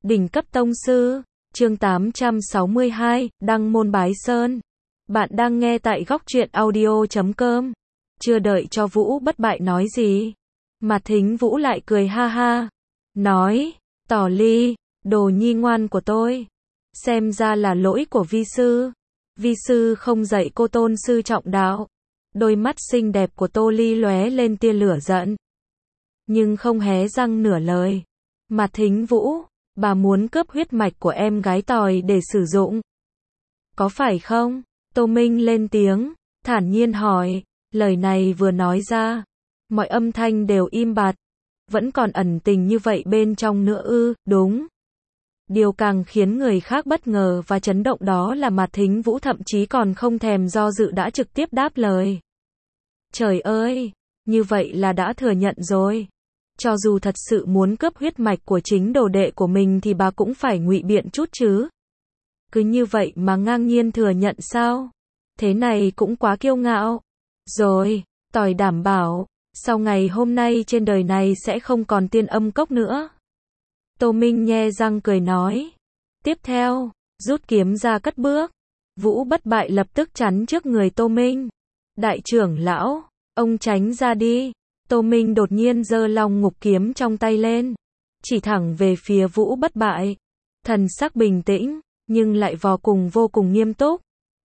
Đỉnh cấp tông sư, chương 862, Đăng môn bái sơn. Bạn đang nghe tại góc truyện audio.com. Chưa đợi cho Vũ Bất Bại nói gì, Mạt Thính Vũ lại cười ha ha, nói, Tỏ Ly, đồ nhi ngoan của tôi, xem ra là lỗi của vi sư không dạy cô tôn sư trọng đạo. Đôi mắt xinh đẹp của Tô Ly lóe lên tia lửa giận, nhưng không hé răng nửa lời. Mạt Thính Vũ, bà muốn cướp huyết mạch của em gái Tòi để sử dụng, có phải không? Tô Minh lên tiếng, thản nhiên hỏi. Lời này vừa nói ra, mọi âm thanh đều im bặt. Vẫn còn ẩn tình như vậy bên trong nữa ư? Đúng. Điều càng khiến người khác bất ngờ và chấn động đó là Mạt Thính Vũ thậm chí còn không thèm do dự đã trực tiếp đáp lời. Trời ơi, như vậy là đã thừa nhận rồi. Cho dù thật sự muốn cướp huyết mạch của chính đồ đệ của mình thì bà cũng phải ngụy biện chút chứ. Cứ như vậy mà ngang nhiên thừa nhận sao? Thế này cũng quá kiêu ngạo. Rồi, Tòi đảm bảo, sau ngày hôm nay trên đời này sẽ không còn Tiên Âm Cốc nữa. Tô Minh nhe răng cười nói. Tiếp theo, rút kiếm ra cất bước. Vũ Bất Bại lập tức chắn trước người Tô Minh. Đại trưởng lão, ông tránh ra đi. Tô Minh đột nhiên giơ Long Ngục kiếm trong tay lên, chỉ thẳng về phía Vũ Bất Bại. Thần sắc bình tĩnh, nhưng lại vô cùng nghiêm túc.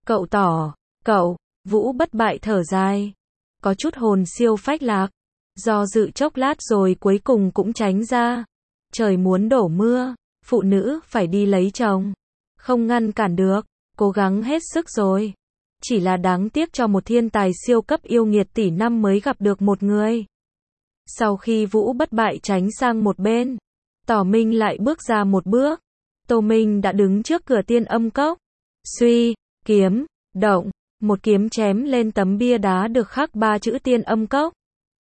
Cậu, Vũ Bất Bại thở dài, có chút hồn siêu phách lạc, do dự chốc lát rồi cuối cùng cũng tránh ra. Trời muốn đổ mưa, phụ nữ phải đi lấy chồng, không ngăn cản được, cố gắng hết sức rồi. Chỉ là đáng tiếc cho một thiên tài siêu cấp yêu nghiệt tỷ năm mới gặp được một người. Sau khi Vũ Bất Bại tránh sang một bên, Tỏ Minh lại bước ra một bước. Tô Minh đã đứng trước cửa Tiên Âm Cốc. Suy, kiếm, động, một kiếm chém lên tấm bia đá được khắc 3 chữ Tiên Âm Cốc.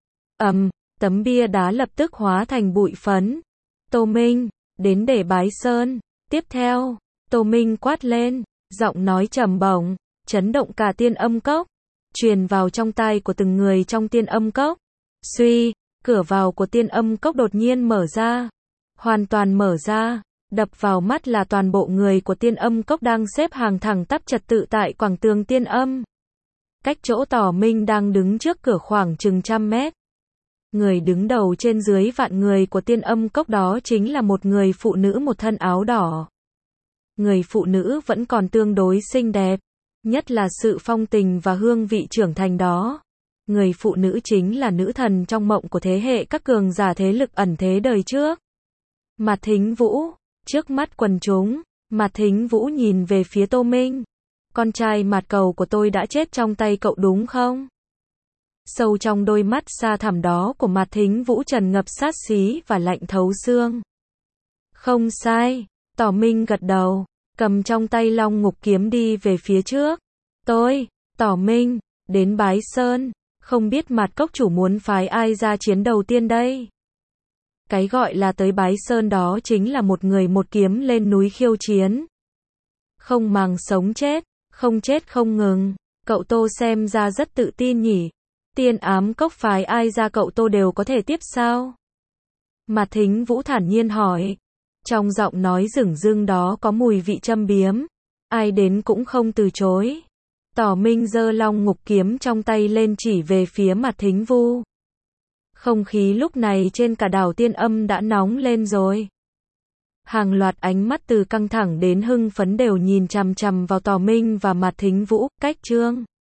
Tấm bia đá lập tức hóa thành bụi phấn. Tô Minh, đến để bái sơn. Tiếp theo, Tô Minh quát lên, giọng nói trầm bổng, chấn động cả Tiên Âm Cốc, truyền vào trong tai của từng người trong Tiên Âm Cốc. Suy, cửa vào của Tiên Âm Cốc đột nhiên mở ra, hoàn toàn mở ra. Đập vào mắt là toàn bộ người của Tiên Âm Cốc đang xếp hàng thẳng tắp trật tự tại quảng tường Tiên Âm. Cách chỗ Tỏ Minh đang đứng trước cửa khoảng chừng 100 mét. Người đứng đầu trên dưới vạn người của Tiên Âm Cốc đó chính là một người phụ nữ một thân áo đỏ. Người phụ nữ vẫn còn tương đối xinh đẹp, nhất là sự phong tình và hương vị trưởng thành đó. Người phụ nữ chính là nữ thần trong mộng của thế hệ các cường giả thế lực ẩn thế đời trước. Mạt Thính Vũ, trước mắt quần chúng, Mạt Thính Vũ nhìn về phía Tô Minh. Con trai Mạt Cầu của tôi đã chết trong tay cậu đúng không? Sâu trong đôi mắt xa thẳm đó của Mạt Thính Vũ tràn ngập sát khí và lạnh thấu xương. Không sai, Tỏ Minh gật đầu, cầm trong tay Long Ngục kiếm đi về phía trước. Tôi, Tỏ Minh, đến bái sơn, không biết Mạt Cốc chủ muốn phái ai ra chiến đầu tiên đây? Cái gọi là tới bái sơn đó chính là một người một kiếm lên núi khiêu chiến. Không màng sống chết, không chết không ngừng. Cậu Tô xem ra rất tự tin nhỉ. Tiên Ám Cốc phái ai ra cậu Tô đều có thể tiếp sao? Mạt Thính Vũ thản nhiên hỏi. Trong giọng nói dửng dưng đó có mùi vị châm biếm. Ai đến cũng không từ chối. Tỏ Minh giơ Long Ngục kiếm trong tay lên chỉ về phía Mạt Thính Vũ. Không khí lúc này trên cả đảo Tiên Âm đã nóng lên rồi. Hàng loạt ánh mắt từ căng thẳng đến hưng phấn đều nhìn chằm chằm vào Tỏ Minh và Mạt Thính Vũ. Cách chương